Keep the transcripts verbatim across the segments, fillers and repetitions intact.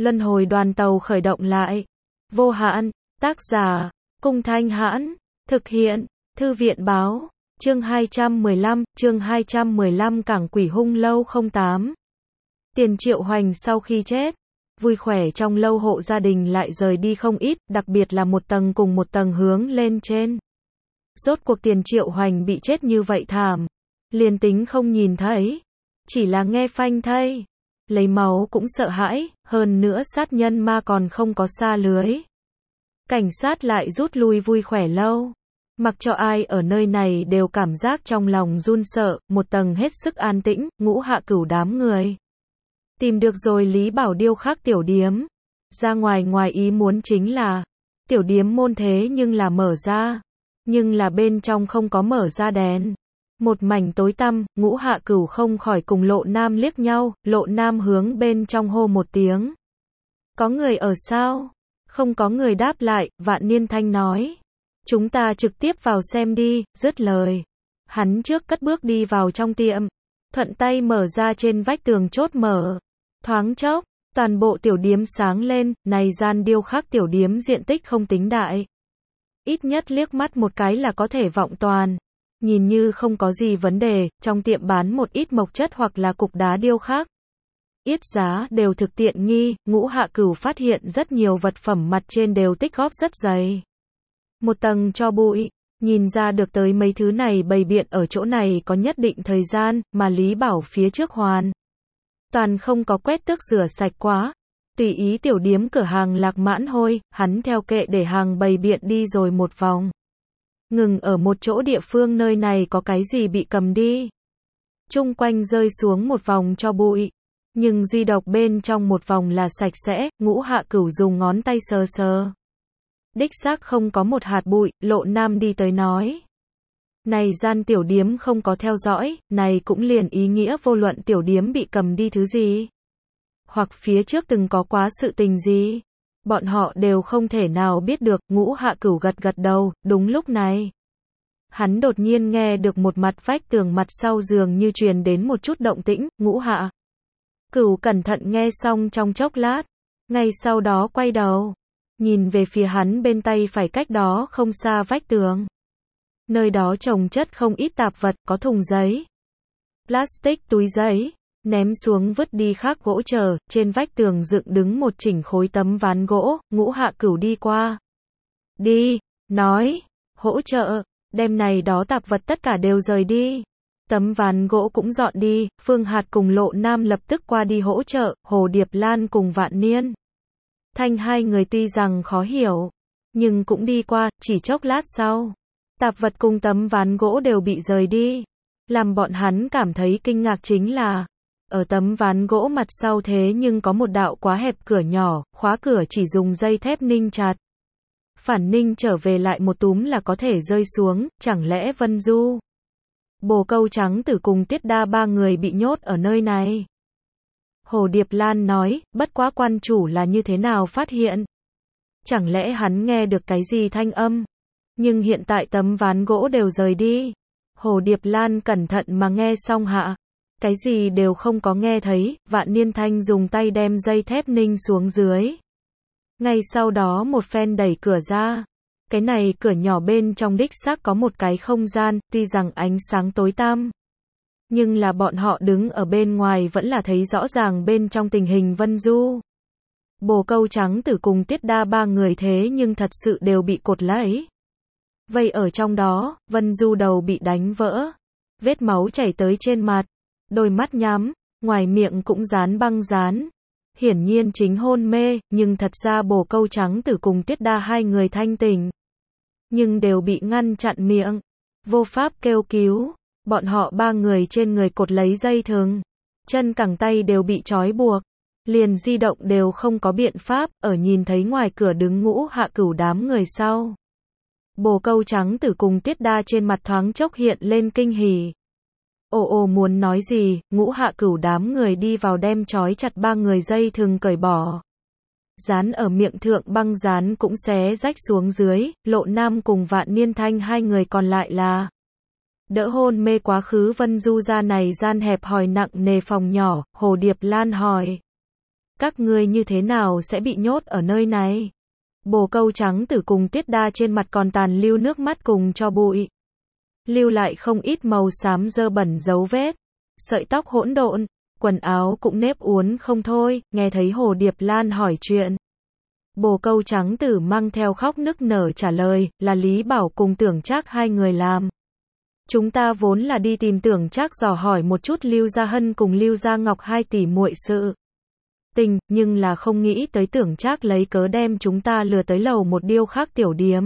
Luân hồi đoàn tàu khởi động lại. Vô hạn, tác giả, Cung Thanh Hãn, thực hiện, Thư viện báo, chương hai trăm mười lăm, chương hai trăm mười lăm Cảng Quỷ Hung lâu không tám. Tiền Triệu Hoành sau khi chết, vui khỏe trong lâu hộ gia đình lại rời đi không ít, đặc biệt là một tầng cùng một tầng hướng lên trên. Rốt cuộc Tiền Triệu Hoành bị chết như vậy thảm, liền tính không nhìn thấy, chỉ là nghe phanh thây, lấy máu cũng sợ hãi, hơn nữa sát nhân ma còn không có xa lưới. Cảnh sát lại rút lui vui khỏe lâu. Mặc cho ai ở nơi này đều cảm giác trong lòng run sợ, một tầng hết sức an tĩnh, Ngũ Hạ Cửu đám người. Tìm được rồi Lý Bảo điêu khắc tiểu điếm. Ra ngoài ngoài ý muốn chính là, tiểu điếm môn thế nhưng là mở ra. Nhưng là bên trong không có mở ra đèn. Một mảnh tối tăm, Ngũ Hạ Cửu không khỏi cùng Lộ Nam liếc nhau, Lộ Nam hướng bên trong hô một tiếng. Có người ở sao? Không có người đáp lại, Vạn Niên Thanh nói. Chúng ta trực tiếp vào xem đi, dứt lời. Hắn trước cất bước đi vào trong tiệm. Thuận tay mở ra trên vách tường chốt mở. Thoáng chốc, toàn bộ tiểu điếm sáng lên, này gian điêu khắc tiểu điếm diện tích không tính đại. Ít nhất liếc mắt một cái là có thể vọng toàn. Nhìn như không có gì vấn đề, trong tiệm bán một ít mộc chất hoặc là cục đá điêu khắc. Yết giá đều thực tiện nghi, Ngũ Hạ Cửu phát hiện rất nhiều vật phẩm mặt trên đều tích góp rất dày. Một tầng cho bụi, nhìn ra được tới mấy thứ này bày biện ở chỗ này có nhất định thời gian, mà Lý Bảo phía trước hoàn. Toàn không có quét tước rửa sạch quá. Tùy ý tiểu điếm cửa hàng lạc mãn hôi, hắn theo kệ để hàng bày biện đi rồi một vòng. Ngừng ở một chỗ địa phương nơi này có cái gì bị cầm đi. Chung quanh rơi xuống một vòng cho bụi. Nhưng duy độc bên trong một vòng là sạch sẽ, Ngũ Hạ Cửu dùng ngón tay sờ sờ. Đích xác không có một hạt bụi, Lộ Nam đi tới nói. Này gian tiểu điếm không có theo dõi, này cũng liền ý nghĩa vô luận tiểu điếm bị cầm đi thứ gì. Hoặc phía trước từng có quá sự tình gì. Bọn họ đều không thể nào biết được, Ngũ Hạ Cửu gật gật đầu, đúng lúc này. Hắn đột nhiên nghe được một mặt vách tường mặt sau giường như truyền đến một chút động tĩnh, Ngũ Hạ Cửu cẩn thận nghe xong trong chốc lát, ngay sau đó quay đầu, nhìn về phía hắn bên tay phải cách đó không xa vách tường. Nơi đó chồng chất không ít tạp vật, có thùng giấy, plastic túi giấy, ném xuống vứt đi khác gỗ chờ, trên vách tường dựng đứng một chỉnh khối tấm ván gỗ, Ngũ Hạ Cửu đi qua. Đi, nói, hỗ trợ, đem này đó tạp vật tất cả đều rời đi. Tấm ván gỗ cũng dọn đi, Phương Hạt cùng Lộ Nam lập tức qua đi hỗ trợ, Hồ Điệp Lan cùng Vạn Niên Thanh hai người tuy rằng khó hiểu, nhưng cũng đi qua, chỉ chốc lát sau. Tạp vật cùng tấm ván gỗ đều bị rời đi. Làm bọn hắn cảm thấy kinh ngạc chính là, ở tấm ván gỗ mặt sau thế nhưng có một đạo quá hẹp cửa nhỏ, khóa cửa chỉ dùng dây thép ninh chặt. Phản ninh trở về lại một túm là có thể rơi xuống, chẳng lẽ Vân Du, Bồ Câu Trắng Tử cùng Tiết Đa ba người bị nhốt ở nơi này. Hồ Điệp Lan nói, bất quá quan chủ là như thế nào phát hiện? Chẳng lẽ hắn nghe được cái gì thanh âm? Nhưng hiện tại tấm ván gỗ đều rời đi. Hồ Điệp Lan cẩn thận mà nghe xong hạ. Cái gì đều không có nghe thấy, Vạn Niên Thanh dùng tay đem dây thép ninh xuống dưới. Ngay sau đó một phen đẩy cửa ra. Cái này cửa nhỏ bên trong đích xác có một cái không gian, tuy rằng ánh sáng tối tăm. Nhưng là bọn họ đứng ở bên ngoài vẫn là thấy rõ ràng bên trong tình hình Vân Du, Bồ Câu Trắng Tử cùng Tiết Đa ba người thế nhưng thật sự đều bị cột lấy. Vậy ở trong đó, Vân Du đầu bị đánh vỡ. Vết máu chảy tới trên mặt. Đôi mắt nhắm, ngoài miệng cũng dán băng dán. Hiển nhiên chính hôn mê, nhưng thật ra Bồ Câu Trắng Tử cùng Tiết Đa hai người thanh tỉnh. Nhưng đều bị ngăn chặn miệng. Vô pháp kêu cứu. Bọn họ ba người trên người cột lấy dây thừng. Chân cẳng tay đều bị trói buộc. Liền di động đều không có biện pháp, ở nhìn thấy ngoài cửa đứng Ngũ Hạ Cửu đám người sau. Bồ Câu Trắng Tử cùng Tiết Đa trên mặt thoáng chốc hiện lên kinh hỉ. Ồ ồ muốn nói gì, Ngũ Hạ Cửu đám người đi vào đem trói chặt ba người dây thừng cởi bỏ. Dán ở miệng thượng băng dán cũng xé rách xuống dưới, Lộ Nam cùng Vạn Niên Thanh hai người còn lại là đỡ hôn mê quá khứ Vân Du ra này gian hẹp hòi nặng nề phòng nhỏ, Hồ Điệp Lan hỏi. Các ngươi như thế nào sẽ bị nhốt ở nơi này? Bồ Câu Trắng Tử cùng Tiết Đa trên mặt còn tàn lưu nước mắt cùng cho bụi. Lưu lại không ít màu xám dơ bẩn dấu vết. Sợi tóc hỗn độn, quần áo cũng nếp uốn không thôi, nghe thấy Hồ Điệp Lan hỏi chuyện. Bồ Câu Trắng Tử mang theo khóc nức nở trả lời, là Lý Bảo cùng Tưởng Trác hai người làm. Chúng ta vốn là đi tìm Tưởng Trác dò hỏi một chút Lưu Gia Hân cùng Lưu Gia Ngọc hai tỷ muội sự tình, nhưng là không nghĩ tới Tưởng Trác lấy cớ đem chúng ta lừa tới lầu một điêu khắc tiểu điếm.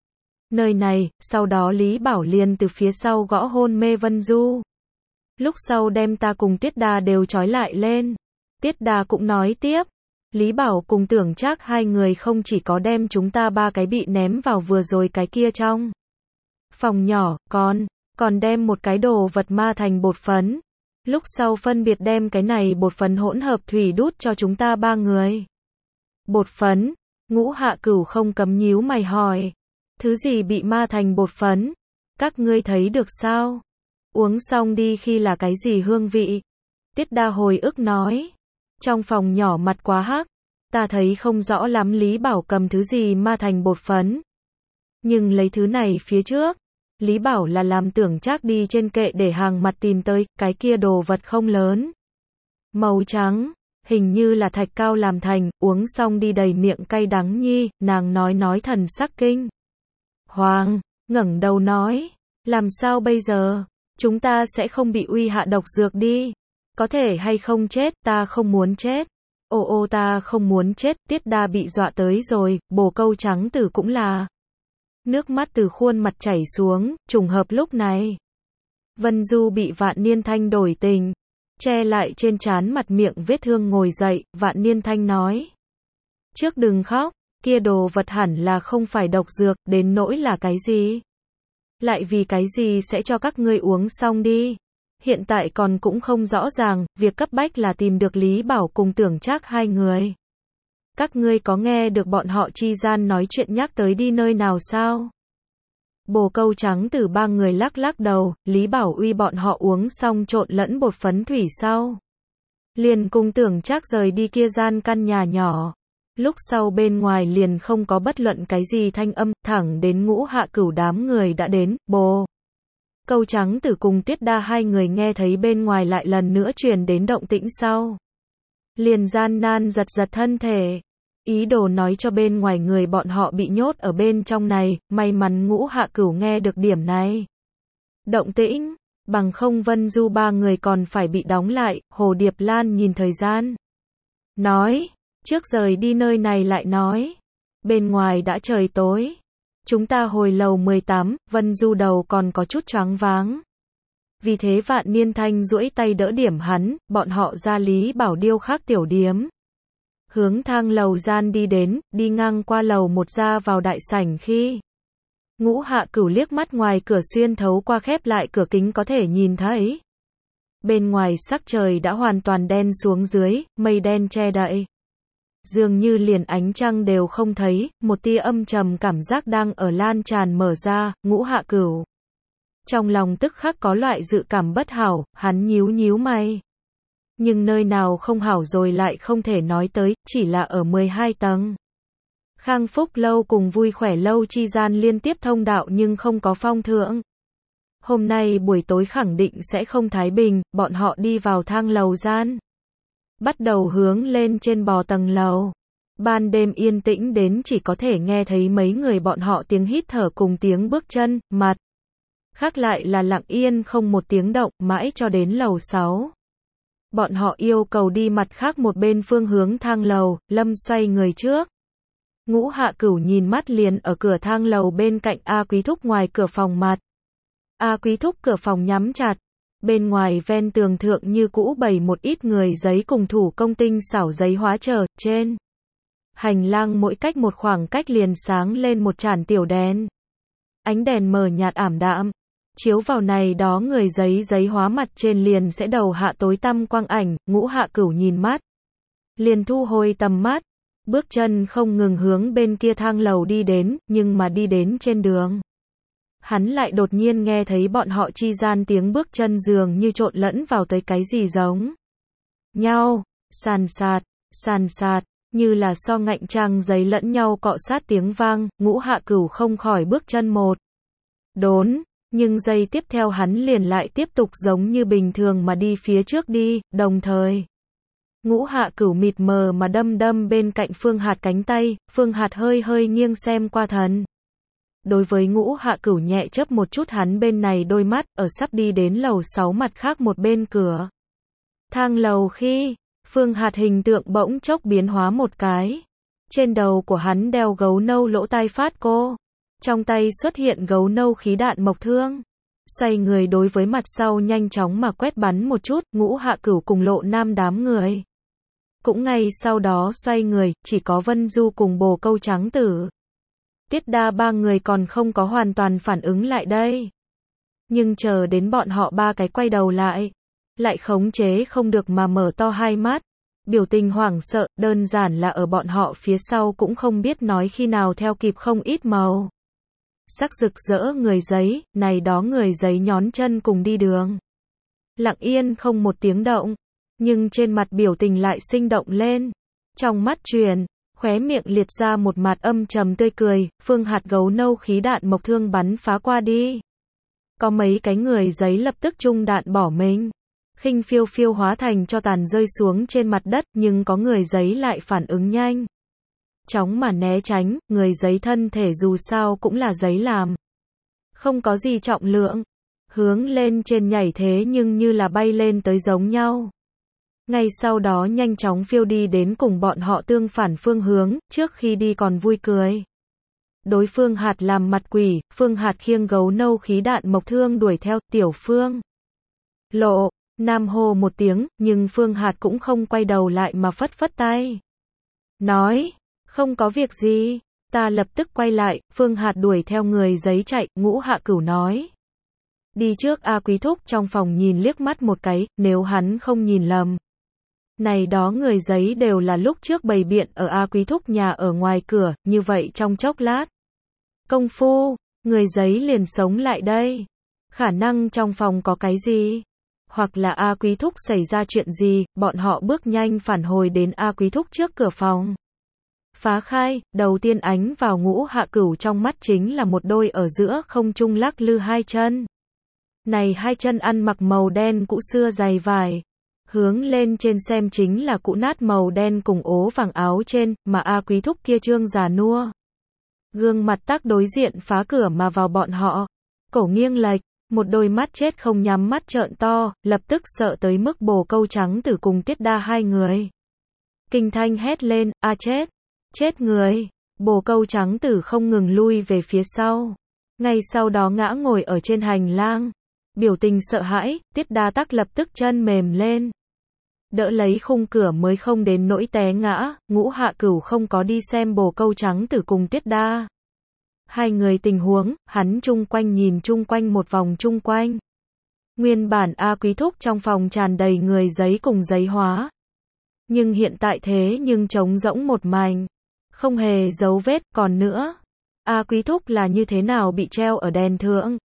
Nơi này, sau đó Lý Bảo liền từ phía sau gõ hôn mê Vân Du. Lúc sau đem ta cùng Tiết Đa đều trói lại lên. Tiết Đa cũng nói tiếp. Lý Bảo cùng Tưởng Trác hai người không chỉ có đem chúng ta ba cái bị ném vào vừa rồi cái kia trong phòng nhỏ, còn, còn đem một cái đồ vật ma thành bột phấn. Lúc sau phân biệt đem cái này bột phấn hỗn hợp thủy đút cho chúng ta ba người. Bột phấn, Ngũ Hạ Cửu không cấm nhíu mày hỏi. Thứ gì bị ma thành bột phấn? Các ngươi thấy được sao? Uống xong đi khi là cái gì hương vị? Tiết Đa hồi ức nói. Trong phòng nhỏ mặt quá hắc, ta thấy không rõ lắm Lý Bảo cầm thứ gì ma thành bột phấn. Nhưng lấy thứ này phía trước, Lý Bảo là làm Tưởng Trác đi trên kệ để hàng mặt tìm tới, cái kia đồ vật không lớn. Màu trắng, hình như là thạch cao làm thành, uống xong đi đầy miệng cay đắng nhi, nàng nói nói thần sắc kinh. Hoàng, ngẩng đầu nói, làm sao bây giờ? Chúng ta sẽ không bị uy hạ độc dược đi. Có thể hay không chết, ta không muốn chết. Ô ô ta không muốn chết, Tiết Đa bị dọa tới rồi, Bồ Câu Trắng Tử cũng là. Nước mắt từ khuôn mặt chảy xuống, trùng hợp lúc này. Vân Du bị Vạn Niên Thanh đổi tình, che lại trên trán mặt miệng vết thương ngồi dậy, Vạn Niên Thanh nói. Trước đừng khóc, kia đồ vật hẳn là không phải độc dược, đến nỗi là cái gì? Lại vì cái gì sẽ cho các ngươi uống xong đi? Hiện tại còn cũng không rõ ràng, việc cấp bách là tìm được Lý Bảo cùng Tưởng Trác hai người. Các ngươi có nghe được bọn họ chi gian nói chuyện nhắc tới đi nơi nào sao? Bồ Câu Trắng Tử ba người lắc lắc đầu, Lý Bảo uy bọn họ uống xong trộn lẫn bột phấn thủy sau. Liền cùng Tưởng Trác rời đi kia gian căn nhà nhỏ. Lúc sau bên ngoài liền không có bất luận cái gì thanh âm, thẳng đến Ngũ Hạ Cửu đám người đã đến, Bồ Câu Trắng Tử cùng Tiết Đa hai người nghe thấy bên ngoài lại lần nữa truyền đến động tĩnh sau. Liền gian nan giật giật thân thể, ý đồ nói cho bên ngoài người bọn họ bị nhốt ở bên trong này, may mắn Ngũ Hạ Cửu nghe được điểm này. Động tĩnh, bằng không Vân Du ba người còn phải bị đóng lại, Hồ Điệp Lan nhìn thời gian. Nói, trước rời đi nơi này lại nói, bên ngoài đã trời tối. Chúng ta hồi lầu mười tám, Vân Du đầu còn có chút choáng váng. Vì thế Vạn Niên Thanh duỗi tay đỡ điểm hắn, bọn họ ra Lý Bảo điêu khắc tiểu điếm. Hướng thang lầu gian đi đến, đi ngang qua lầu một ra vào đại sảnh khi. Ngũ Hạ Cửu liếc mắt ngoài cửa xuyên thấu qua khép lại cửa kính có thể nhìn thấy. Bên ngoài sắc trời đã hoàn toàn đen xuống dưới, mây đen che đậy. Dường như liền ánh trăng đều không thấy, một tia âm trầm cảm giác đang ở lan tràn mở ra, Ngũ Hạ Cửu. Trong lòng tức khắc có loại dự cảm bất hảo, hắn nhíu nhíu mày. Nhưng nơi nào không hảo rồi lại không thể nói tới, chỉ là ở mười hai tầng. Khang Phúc lâu cùng Vui Khỏe lâu chi gian liên tiếp thông đạo nhưng không có phong thượng. Hôm nay buổi tối khẳng định sẽ không thái bình, bọn họ đi vào thang lầu gian. Bắt đầu hướng lên trên bò tầng lầu. Ban đêm yên tĩnh đến chỉ có thể nghe thấy mấy người bọn họ tiếng hít thở cùng tiếng bước chân, mặt. Khác lại là lặng yên không một tiếng động, mãi cho đến lầu sáu. Bọn họ yêu cầu đi mặt khác một bên phương hướng thang lầu, Lâm xoay người trước. Ngũ Hạ Cửu nhìn mắt liền ở cửa thang lầu bên cạnh A Quý Thúc ngoài cửa phòng mặt. A Quý Thúc cửa phòng nhắm chặt. Bên ngoài ven tường thượng như cũ bày một ít người giấy cùng thủ công tinh xảo giấy hóa chờ, trên. Hành lang mỗi cách một khoảng cách liền sáng lên một chản tiểu đèn. Ánh đèn mờ nhạt ảm đạm. Chiếu vào này đó người giấy giấy hóa mặt trên liền sẽ đầu hạ tối tăm quang ảnh, Ngũ Hạ Cửu nhìn mắt. Liền thu hồi tầm mắt. Bước chân không ngừng hướng bên kia thang lầu đi đến, nhưng mà đi đến trên đường. Hắn lại đột nhiên nghe thấy bọn họ chi gian tiếng bước chân dường như trộn lẫn vào tới cái gì giống nhau, sàn sạt, sàn sạt, như là so ngạnh trang giấy lẫn nhau cọ sát tiếng vang, Ngũ Hạ Cửu không khỏi bước chân một đốn, nhưng giây tiếp theo hắn liền lại tiếp tục giống như bình thường mà đi phía trước đi, đồng thời Ngũ Hạ Cửu mịt mờ mà đâm đâm bên cạnh Phương Hạt cánh tay, Phương Hạt hơi hơi nghiêng xem qua thần. Đối với Ngũ Hạ Cửu nhẹ chớp một chút hắn bên này đôi mắt, ở sắp đi đến lầu sáu mặt khác một bên cửa thang lầu khi, Phương Hạt hình tượng bỗng chốc biến hóa một cái. Trên đầu của hắn đeo gấu nâu lỗ tai phát cô, trong tay xuất hiện gấu nâu khí đạn mộc thương. Xoay người đối với mặt sau nhanh chóng mà quét bắn một chút, Ngũ Hạ Cửu cùng Lộ Nam đám người. Cũng ngay sau đó xoay người, chỉ có Vân Du cùng Bồ Câu Trắng Tử. Tiết Đa ba người còn không có hoàn toàn phản ứng lại đây. Nhưng chờ đến bọn họ ba cái quay đầu lại, lại khống chế không được mà mở to hai mắt. Biểu tình hoảng sợ, đơn giản là ở bọn họ phía sau cũng không biết nói khi nào theo kịp không ít màu sắc rực rỡ người giấy, này đó người giấy nhón chân cùng đi đường. Lặng yên không một tiếng động, nhưng trên mặt biểu tình lại sinh động lên. Trong mắt truyền, khóe miệng liệt ra một mặt âm trầm tươi cười, Phương Hạt gấu nâu khí đạn mộc thương bắn phá qua đi. Có mấy cái người giấy lập tức trung đạn bỏ mình. Khinh phiêu phiêu hóa thành cho tàn rơi xuống trên mặt đất, nhưng có người giấy lại phản ứng nhanh. Chóng mà né tránh, người giấy thân thể dù sao cũng là giấy làm. Không có gì trọng lượng. Hướng lên trên nhảy thế nhưng như là bay lên tới giống nhau. Ngay sau đó nhanh chóng phiêu đi đến cùng bọn họ tương phản phương hướng, trước khi đi còn vui cười. Đối Phương Hạt làm mặt quỷ, Phương Hạt khiêng gấu nâu khí đạn mộc thương đuổi theo, Tiểu Phương. Lộ, Nam hô một tiếng, nhưng Phương Hạt cũng không quay đầu lại mà phất phất tay. Nói, không có việc gì, ta lập tức quay lại, Phương Hạt đuổi theo người giấy chạy, Ngũ Hạ Cửu nói. Đi trước A Quý Thúc trong phòng nhìn liếc mắt một cái, nếu hắn không nhìn lầm. Này đó người giấy đều là lúc trước bày biện ở A Quý Thúc nhà ở ngoài cửa, như vậy trong chốc lát. Công phu, người giấy liền sống lại đây. Khả năng trong phòng có cái gì? Hoặc là A Quý Thúc xảy ra chuyện gì, bọn họ bước nhanh phản hồi đến A Quý Thúc trước cửa phòng. Phá khai, đầu tiên ánh vào Ngũ Hạ Cửu trong mắt chính là một đôi ở giữa không trung lắc lư hai chân. Này hai chân ăn mặc màu đen cũ xưa dày vải. Hướng lên trên xem chính là cũ nát màu đen cùng ố vàng áo trên, mà A Quý Thúc kia trương già nua. Gương mặt tắc đối diện phá cửa mà vào bọn họ. Cổ nghiêng lệch, một đôi mắt chết không nhắm mắt trợn to, lập tức sợ tới mức Bồ Câu Trắng Tử cùng Tiết Đa hai người. Kinh thanh hét lên, a chết, chết người. Bồ Câu Trắng Tử không ngừng lui về phía sau. Ngay sau đó ngã ngồi ở trên hành lang. Biểu tình sợ hãi, Tiết Đa tắc lập tức chân mềm lên. Đỡ lấy khung cửa mới không đến nỗi té ngã, Ngũ Hạ Cửu không có đi xem Bồ Câu Trắng Tử cùng Tiết Đa. Hai người tình huống, hắn chung quanh nhìn chung quanh một vòng chung quanh. Nguyên bản A Quý Thúc trong phòng tràn đầy người giấy cùng giấy hóa. Nhưng hiện tại thế nhưng trống rỗng một mảnh. Không hề dấu vết, còn nữa. A Quý Thúc là như thế nào bị treo ở đèn thượng?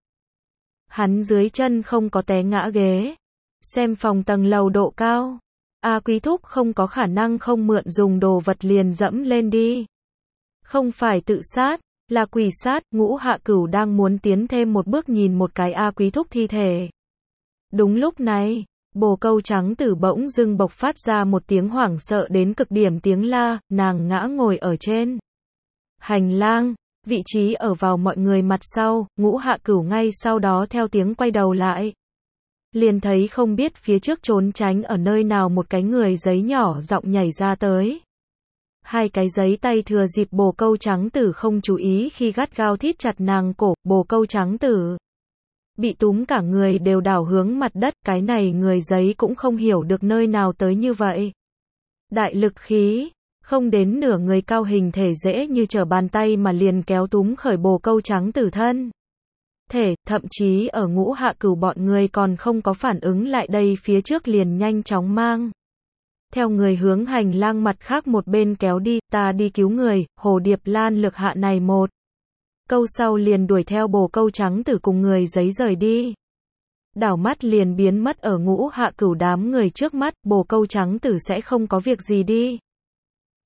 Hắn dưới chân không có té ngã ghế. Xem phòng tầng lầu độ cao. A Quý Thúc không có khả năng không mượn dùng đồ vật liền dẫm lên đi. Không phải tự sát, là quỷ sát. Ngũ Hạ Cửu đang muốn tiến thêm một bước nhìn một cái A Quý Thúc thi thể. Đúng lúc này, Bồ Câu Trắng Tử bỗng dưng bộc phát ra một tiếng hoảng sợ đến cực điểm tiếng la, nàng ngã ngồi ở trên hành lang. Vị trí ở vào mọi người mặt sau, Ngũ Hạ Cửu ngay sau đó theo tiếng quay đầu lại. Liền thấy không biết phía trước trốn tránh ở nơi nào một cái người giấy nhỏ giọng nhảy ra tới. Hai cái giấy tay thừa dịp Bồ Câu Trắng Tử không chú ý khi gắt gao thít chặt nàng cổ, Bồ Câu Trắng Tử bị túm cả người đều đảo hướng mặt đất, cái này người giấy cũng không hiểu được nơi nào tới như vậy. Đại lực khí. Không đến nửa người cao hình thể dễ như trở bàn tay mà liền kéo túm khởi Bồ Câu Trắng Tử thân. Thể, thậm chí ở Ngũ Hạ Cửu bọn người còn không có phản ứng lại đây phía trước liền nhanh chóng mang. Theo người hướng hành lang mặt khác một bên kéo đi, ta đi cứu người, Hồ Điệp Lan lực hạ này một. Câu sau liền đuổi theo Bồ Câu Trắng Tử cùng người giấy rời đi. Đảo mắt liền biến mất ở Ngũ Hạ Cửu đám người trước mắt, Bồ Câu Trắng Tử sẽ không có việc gì đi.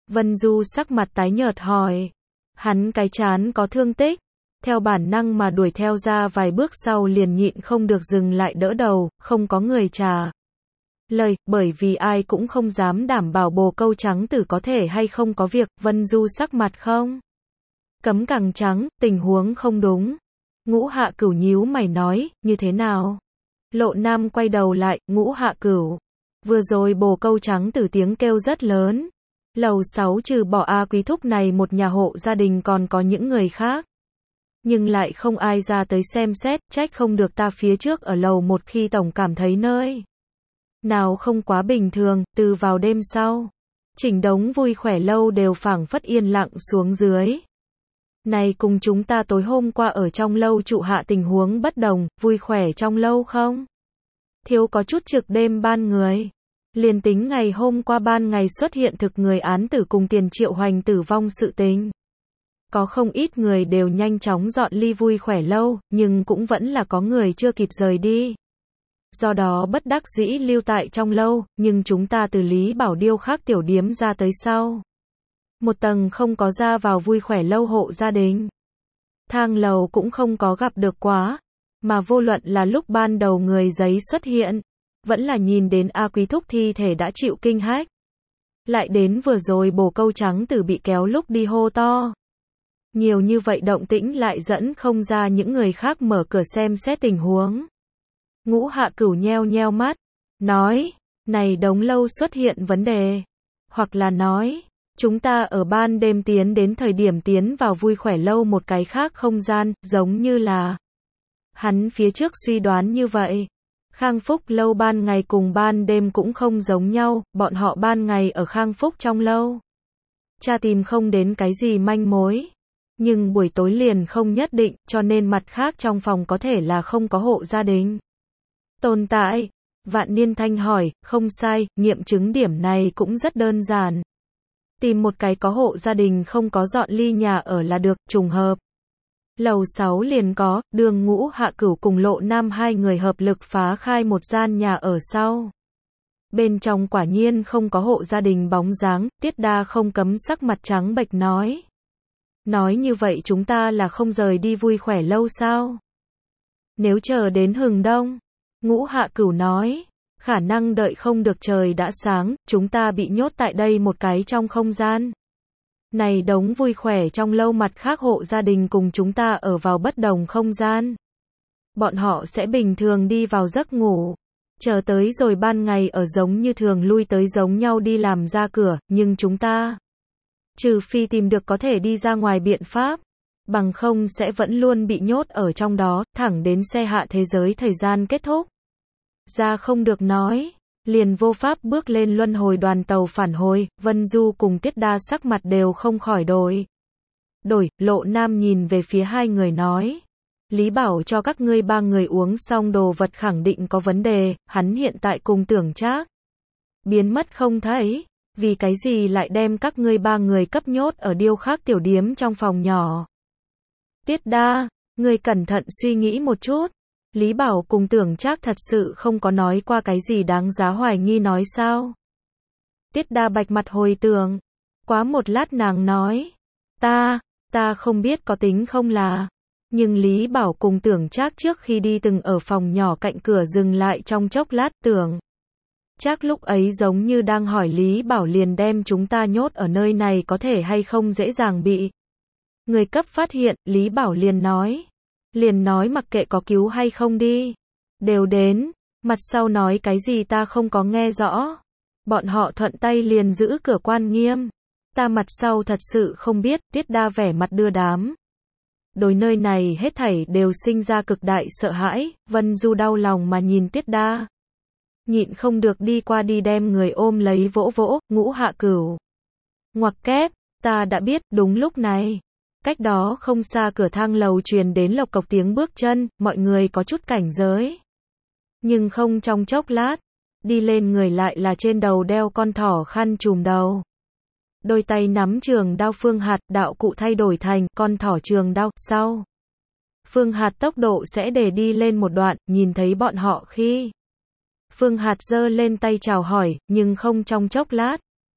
Vân Du sắc mặt tái nhợt hỏi. Hắn cái trán có thương tích, theo bản năng mà đuổi theo ra vài bước sau liền nhịn không được dừng lại đỡ đầu, không có người trả lời, bởi vì ai cũng không dám đảm bảo bồ câu trắng tử có thể hay không có việc. Vân Du sắc mặt không cấm càng trắng, tình huống không đúng. Ngũ Hạ Cửu nhíu mày nói, như thế nào? Lộ Nam quay đầu lại, Ngũ Hạ Cửu. Vừa rồi bồ câu trắng tử tiếng kêu rất lớn. Lầu sáu trừ bỏ A Quý Thúc này một nhà hộ gia đình còn có những người khác. Nhưng lại không ai ra tới xem xét, trách không được ta phía trước ở lầu một khi tổng cảm thấy nơi nào không quá bình thường, từ vào đêm sau. Chỉnh đống vui khỏe lâu đều phảng phất yên lặng xuống dưới. Này cùng chúng ta tối hôm qua ở trong lâu trụ hạ tình huống bất đồng, vui khỏe trong lâu không? Thiếu có chút trực đêm ban người. Liền tính ngày hôm qua ban ngày xuất hiện thực người án tử cùng Tiền Triệu Hoành tử vong sự tình. Có không ít người đều nhanh chóng dọn ly vui khỏe lâu, nhưng cũng vẫn là có người chưa kịp rời đi. Do đó bất đắc dĩ lưu tại trong lâu, nhưng chúng ta từ Lý Bảo Điêu khác tiểu điếm ra tới sau. Một tầng không có ra vào vui khỏe lâu hộ gia đình. Thang lầu cũng không có gặp được quá, mà vô luận là lúc ban đầu người giấy xuất hiện, vẫn là nhìn đến A Quý Thúc thi thể đã chịu kinh hách. Lại đến vừa rồi bồ câu trắng tử bị kéo lúc đi hô to. Nhiều như vậy động tĩnh lại dẫn không ra những người khác mở cửa xem xét tình huống. Ngũ Hạ Cửu nheo nheo mắt, nói, này đống lâu xuất hiện vấn đề. Hoặc là nói, chúng ta ở ban đêm tiến đến thời điểm tiến vào vui khỏe lâu một cái khác không gian, giống như là hắn phía trước suy đoán như vậy. Khang Phúc lâu ban ngày cùng ban đêm cũng không giống nhau, bọn họ ban ngày ở Khang Phúc trong lâu. Cha tìm không đến cái gì manh mối. Nhưng buổi tối liền không nhất định, cho nên mặt khác trong phòng có thể là không có hộ gia đình tồn tại. Vạn Niên Thanh hỏi, không sai, nghiệm chứng điểm này cũng rất đơn giản. Tìm một cái có hộ gia đình không có dọn ly nhà ở là được, trùng hợp. Lầu sáu liền có, Đường Ngũ Hạ Cửu cùng Lộ Nam hai người hợp lực phá khai một gian nhà ở sau. Bên trong quả nhiên không có hộ gia đình bóng dáng, Tiết Đa không cấm sắc mặt trắng bệch nói. Nói như vậy chúng ta là không rời đi vui khỏe lâu sao? Nếu chờ đến hừng đông, Ngũ Hạ Cửu nói, khả năng đợi không được trời đã sáng, chúng ta bị nhốt tại đây một cái trong không gian. Này đống vui khỏe trong lâu mặt khác hộ gia đình cùng chúng ta ở vào bất đồng không gian. Bọn họ sẽ bình thường đi vào giấc ngủ, chờ tới rồi ban ngày ở giống như thường lui tới giống nhau đi làm ra cửa, nhưng chúng ta, trừ phi tìm được có thể đi ra ngoài biện pháp, bằng không sẽ vẫn luôn bị nhốt ở trong đó, thẳng đến xe hạ thế giới thời gian kết thúc. Ra không được nói, liền vô pháp bước lên luân hồi đoàn tàu phản hồi. Vân Du cùng Tiết Đa sắc mặt đều không khỏi đổi. Đổi, Lộ Nam nhìn về phía hai người nói. Lý Bảo cho các ngươi ba người uống xong đồ vật khẳng định có vấn đề, hắn hiện tại cùng Tưởng Trác biến mất không thấy, vì cái gì lại đem các ngươi ba người cấp nhốt ở điêu khắc tiểu điếm trong phòng nhỏ. Tiết Đa, ngươi cẩn thận suy nghĩ một chút. Lý Bảo cùng Tưởng Trác thật sự không có nói qua cái gì đáng giá hoài nghi nói sao? Tiết Đa bạch mặt hồi tưởng. Quá một lát nàng nói. Ta, ta không biết có tính không là. Nhưng Lý Bảo cùng Tưởng Trác trước khi đi từng ở phòng nhỏ cạnh cửa dừng lại trong chốc lát. Tưởng Trác lúc ấy giống như đang hỏi Lý Bảo liền đem chúng ta nhốt ở nơi này có thể hay không dễ dàng bị người cấp phát hiện. Lý Bảo liền nói. Liền nói mặc kệ có cứu hay không đi. Đều đến. Mặt sau nói cái gì ta không có nghe rõ. Bọn họ thuận tay liền giữ cửa quan nghiêm. Ta mặt sau thật sự không biết. Tiết Đa vẻ mặt đưa đám. Đối nơi này hết thảy đều sinh ra cực đại sợ hãi. Vân Du đau lòng mà nhìn Tiết Đa. Nhịn không được đi qua đi đem người ôm lấy vỗ vỗ. Ngũ Hạ Cửu. Ngoặc kép. Ta đã biết. Đúng lúc này. Cách đó không xa cửa thang lầu truyền đến lộc cộc tiếng bước chân, mọi người có chút cảnh giới. Nhưng không trong chốc lát, đi lên người lại là trên đầu đeo con thỏ khăn trùm đầu. Đôi tay nắm trường đao Phương Hạt, đạo cụ thay đổi thành con thỏ trường đao, sau. Phương Hạt tốc độ sẽ để đi lên một đoạn, nhìn thấy bọn họ khi. Phương Hạt giơ lên tay chào hỏi, nhưng không trong chốc lát.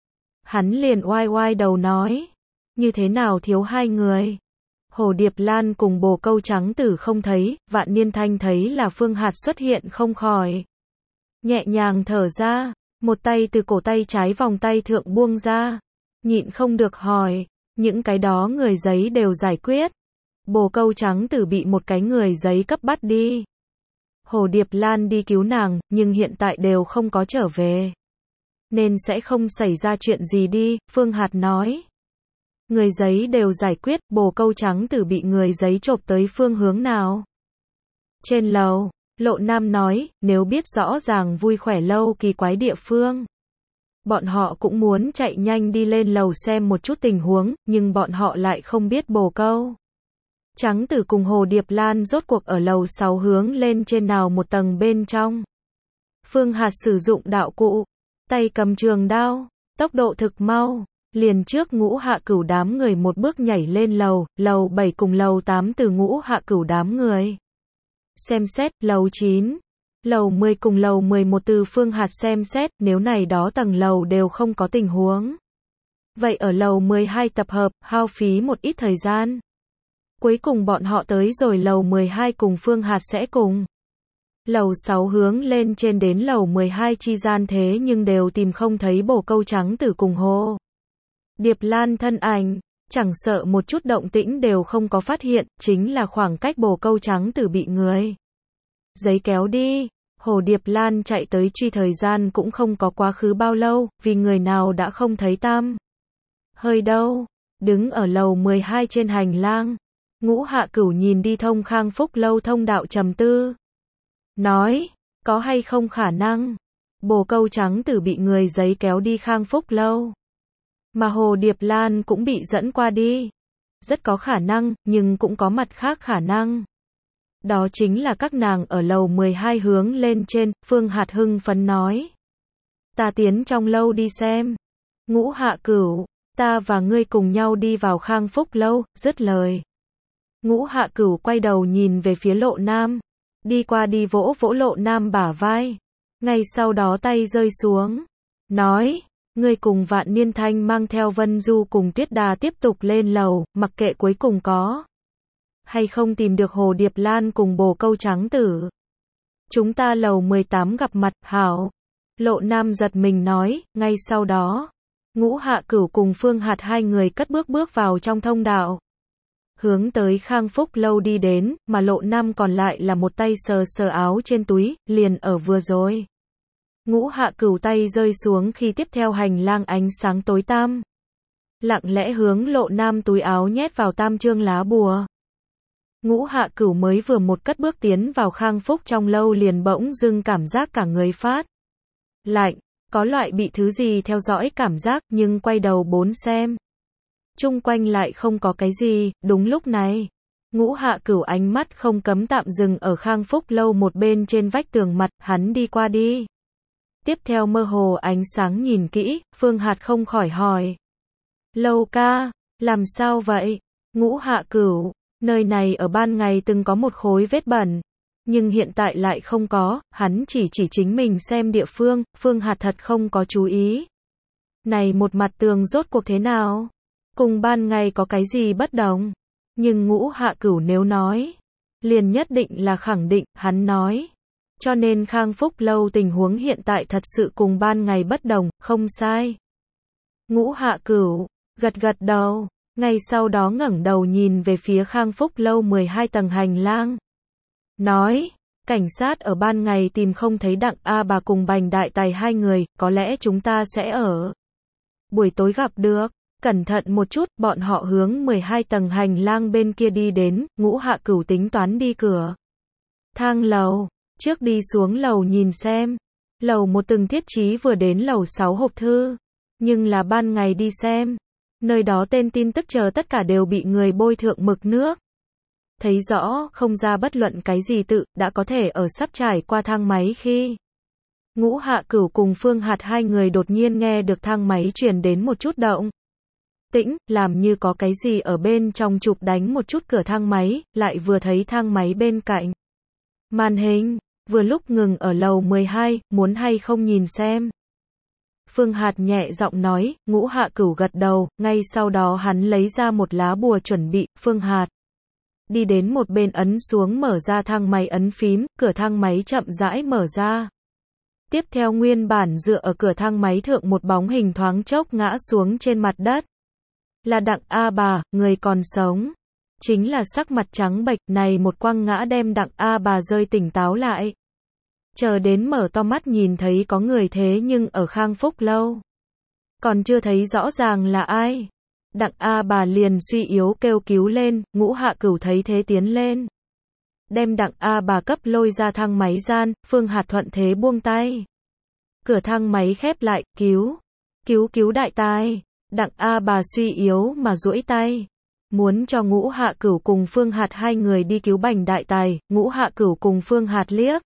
Hắn liền oai oai đầu nói, như thế nào thiếu hai người? Hồ Điệp Lan cùng Bồ Câu Trắng Tử không thấy, Vạn Niên Thanh thấy là Phương Hạt xuất hiện không khỏi. Nhẹ nhàng thở ra, một tay từ cổ tay trái vòng tay thượng buông ra, nhịn không được hỏi, những cái đó người giấy đều giải quyết. Bồ Câu Trắng Tử bị một cái người giấy cấp bắt đi. Hồ Điệp Lan đi cứu nàng, nhưng hiện tại đều không có trở về. Nên sẽ không xảy ra chuyện gì đi, Phương Hạt nói. Người giấy đều giải quyết, Bồ Câu Trắng Tử bị người giấy chộp tới phương hướng nào? Trên lầu, Lộ Nam nói, nếu biết rõ ràng vui khỏe lâu kỳ quái địa phương. Bọn họ cũng muốn chạy nhanh đi lên lầu xem một chút tình huống, nhưng bọn họ lại không biết Bồ Câu Trắng Tử cùng Hồ Điệp Lan rốt cuộc ở lầu sáu hướng lên trên nào một tầng bên trong. Phương Hạt sử dụng đạo cụ, tay cầm trường đao, tốc độ thực mau, liền trước Ngũ Hạ Cửu đám người một bước nhảy lên lầu, lầu bảy cùng lầu tám từ Ngũ Hạ Cửu đám người. Xem xét, lầu chín, lầu mười cùng lầu mười một từ Phương Hạt xem xét, nếu này đó tầng lầu đều không có tình huống. Vậy ở lầu mười hai tập hợp, hao phí một ít thời gian. Cuối cùng bọn họ tới rồi lầu mười hai cùng Phương Hạt sẽ cùng. Lầu sáu hướng lên trên đến lầu mười hai chi gian thế nhưng đều tìm không thấy Bồ Câu Trắng Tử cùng Hồ Điệp Lan thân ảnh, chẳng sợ một chút động tĩnh đều không có phát hiện, chính là khoảng cách Bồ Câu Trắng Tử bị người giấy kéo đi. Hồ Điệp Lan chạy tới truy thời gian cũng không có quá khứ bao lâu, vì người nào đã không thấy tăm hơi đâu. Đứng ở lầu mười hai trên hành lang, Ngũ Hạ Cửu nhìn đi thông Khang Phúc lâu thông đạo trầm tư. Nói, có hay không khả năng, Bồ Câu Trắng Tử bị người giấy kéo đi Khang Phúc lâu, mà Hồ Điệp Lan cũng bị dẫn qua đi. Rất có khả năng, nhưng cũng có mặt khác khả năng. Đó chính là các nàng ở lầu mười hai hướng lên trên, Phương Hạt hưng phấn nói. Ta tiến trong lâu đi xem. Ngũ Hạ Cửu, ta và ngươi cùng nhau đi vào Khang Phúc lâu, dứt lời. Ngũ Hạ Cửu quay đầu nhìn về phía Lộ Nam, đi qua đi vỗ vỗ Lộ Nam bả vai, ngay sau đó tay rơi xuống, nói, ngươi cùng Vạn Niên Thanh mang theo Vân Du cùng Tuyết Đà tiếp tục lên lầu, mặc kệ cuối cùng có hay không tìm được Hồ Điệp Lan cùng Bồ Câu Trắng Tử. Chúng ta lầu mười tám gặp mặt, hảo. Lộ Nam giật mình nói, ngay sau đó, Ngũ Hạ Cửu cùng Phương Hạt hai người cất bước bước vào trong thông đạo. Hướng tới Khang Phúc lâu đi đến, mà Lộ Nam còn lại là một tay sờ sờ áo trên túi, liền ở vừa rồi. Ngũ Hạ Cửu tay rơi xuống khi tiếp theo hành lang ánh sáng tối tăm. Lặng lẽ hướng Lộ Nam túi áo nhét vào tam trương lá bùa. Ngũ Hạ Cửu mới vừa một cất bước tiến vào Khang Phúc trong lâu liền bỗng dưng cảm giác cả người phát lạnh, có loại bị thứ gì theo dõi cảm giác, nhưng quay đầu bốn xem. Chung quanh lại không có cái gì. Đúng lúc này, Ngũ Hạ Cửu ánh mắt không cấm tạm dừng ở Khang Phúc lâu một bên trên vách tường mặt, hắn đi qua đi. Tiếp theo mơ hồ ánh sáng nhìn kỹ, Phương Hạt không khỏi hỏi. Lâu ca, làm sao vậy? Ngũ Hạ Cửu, nơi này ở ban ngày từng có một khối vết bẩn, nhưng hiện tại lại không có, hắn chỉ chỉ chính mình xem địa phương, Phương Hạt thật không có chú ý. Này một mặt tường rốt cuộc thế nào? Cùng ban ngày có cái gì bất đồng? Nhưng Ngũ Hạ Cửu nếu nói, liền nhất định là khẳng định, hắn nói. Cho nên Khang Phúc lâu tình huống hiện tại thật sự cùng ban ngày bất đồng, không sai. Ngũ Hạ Cửu, gật gật đầu, ngay sau đó ngẩng đầu nhìn về phía Khang Phúc lâu mười hai tầng hành lang. Nói, cảnh sát ở ban ngày tìm không thấy Đặng A Bà cùng Bành Đại Tài hai người, có lẽ chúng ta sẽ ở buổi tối gặp được. Cẩn thận một chút, bọn họ hướng mười hai tầng hành lang bên kia đi đến, Ngũ Hạ Cửu tính toán đi cửa thang lầu, trước đi xuống lầu nhìn xem. Lầu một từng thiết trí vừa đến lầu sáu hộp thư, nhưng là ban ngày đi xem, nơi đó tên tin tức chờ tất cả đều bị người bôi thượng mực nước. Thấy rõ, không ra bất luận cái gì tự, đã có thể ở sắp trải qua thang máy khi Ngũ Hạ Cửu cùng Phương Hạt hai người đột nhiên nghe được thang máy truyền đến một chút động tĩnh, làm như có cái gì ở bên trong chụp đánh một chút cửa thang máy, lại vừa thấy thang máy bên cạnh màn hình, vừa lúc ngừng ở lầu mười hai, muốn hay không nhìn xem. Phương Hạt nhẹ giọng nói, Ngũ Hạ Cửu gật đầu, ngay sau đó hắn lấy ra một lá bùa chuẩn bị, Phương Hạt đi đến một bên ấn xuống mở ra thang máy ấn phím, cửa thang máy chậm rãi mở ra. Tiếp theo nguyên bản dựa ở cửa thang máy thượng một bóng hình thoáng chốc ngã xuống trên mặt đất. Là Đặng A Bà, người còn sống. Chính là sắc mặt trắng bệch, này một quăng ngã đem Đặng A Bà rơi tỉnh táo lại. Chờ đến mở to mắt nhìn thấy có người thế nhưng ở Khang Phúc lâu. Còn chưa thấy rõ ràng là ai. Đặng A Bà liền suy yếu kêu cứu lên, Ngũ Hạ Cửu thấy thế tiến lên. Đem Đặng A Bà cấp lôi ra thang máy gian, Phương Hạt thuận thế buông tay. Cửa thang máy khép lại, cứu, cứu cứu đại tai. Đặng A Bà suy yếu mà duỗi tay. Muốn cho Ngũ Hạ Cửu cùng Phương Hạt hai người đi cứu Bành đại tài, Ngũ Hạ Cửu cùng Phương Hạt liếc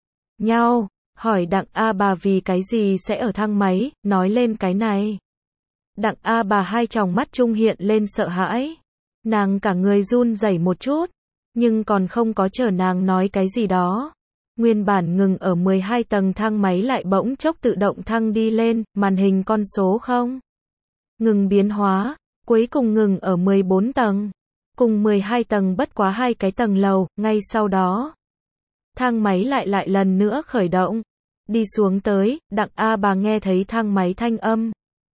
nhau, hỏi Đặng A Bà vì cái gì sẽ ở thang máy, nói lên cái này. Đặng A Bà hai tròng mắt trung hiện lên sợ hãi. Nàng cả người run rẩy một chút, nhưng còn không có chờ nàng nói cái gì đó. Nguyên bản ngừng ở mười hai tầng thang máy lại bỗng chốc tự động thăng đi lên, màn hình con số không ngừng biến hóa, cuối cùng ngừng ở mười bốn tầng. Cùng mười hai tầng bất quá hai cái tầng lầu, ngay sau đó. Thang máy lại lại lần nữa khởi động. Đi xuống tới, Đặng A Bà nghe thấy thang máy thanh âm.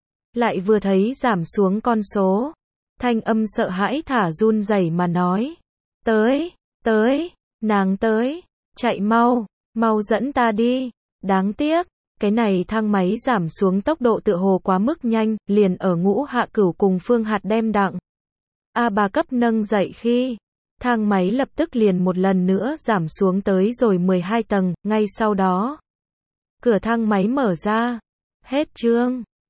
Lại vừa thấy giảm xuống con số. Thanh âm sợ hãi thả run rẩy mà nói. Tới, tới, nàng tới, chạy mau, mau dẫn ta đi. Đáng tiếc, cái này thang máy giảm xuống tốc độ tựa hồ quá mức nhanh, liền ở Ngũ Hạ Cửu cùng Phương Hạt đem Đặng A Bà cấp nâng dậy khi. Thang máy lập tức liền một lần nữa giảm xuống tới rồi mười hai tầng, ngay sau đó. Cửa thang máy mở ra. Hết chương.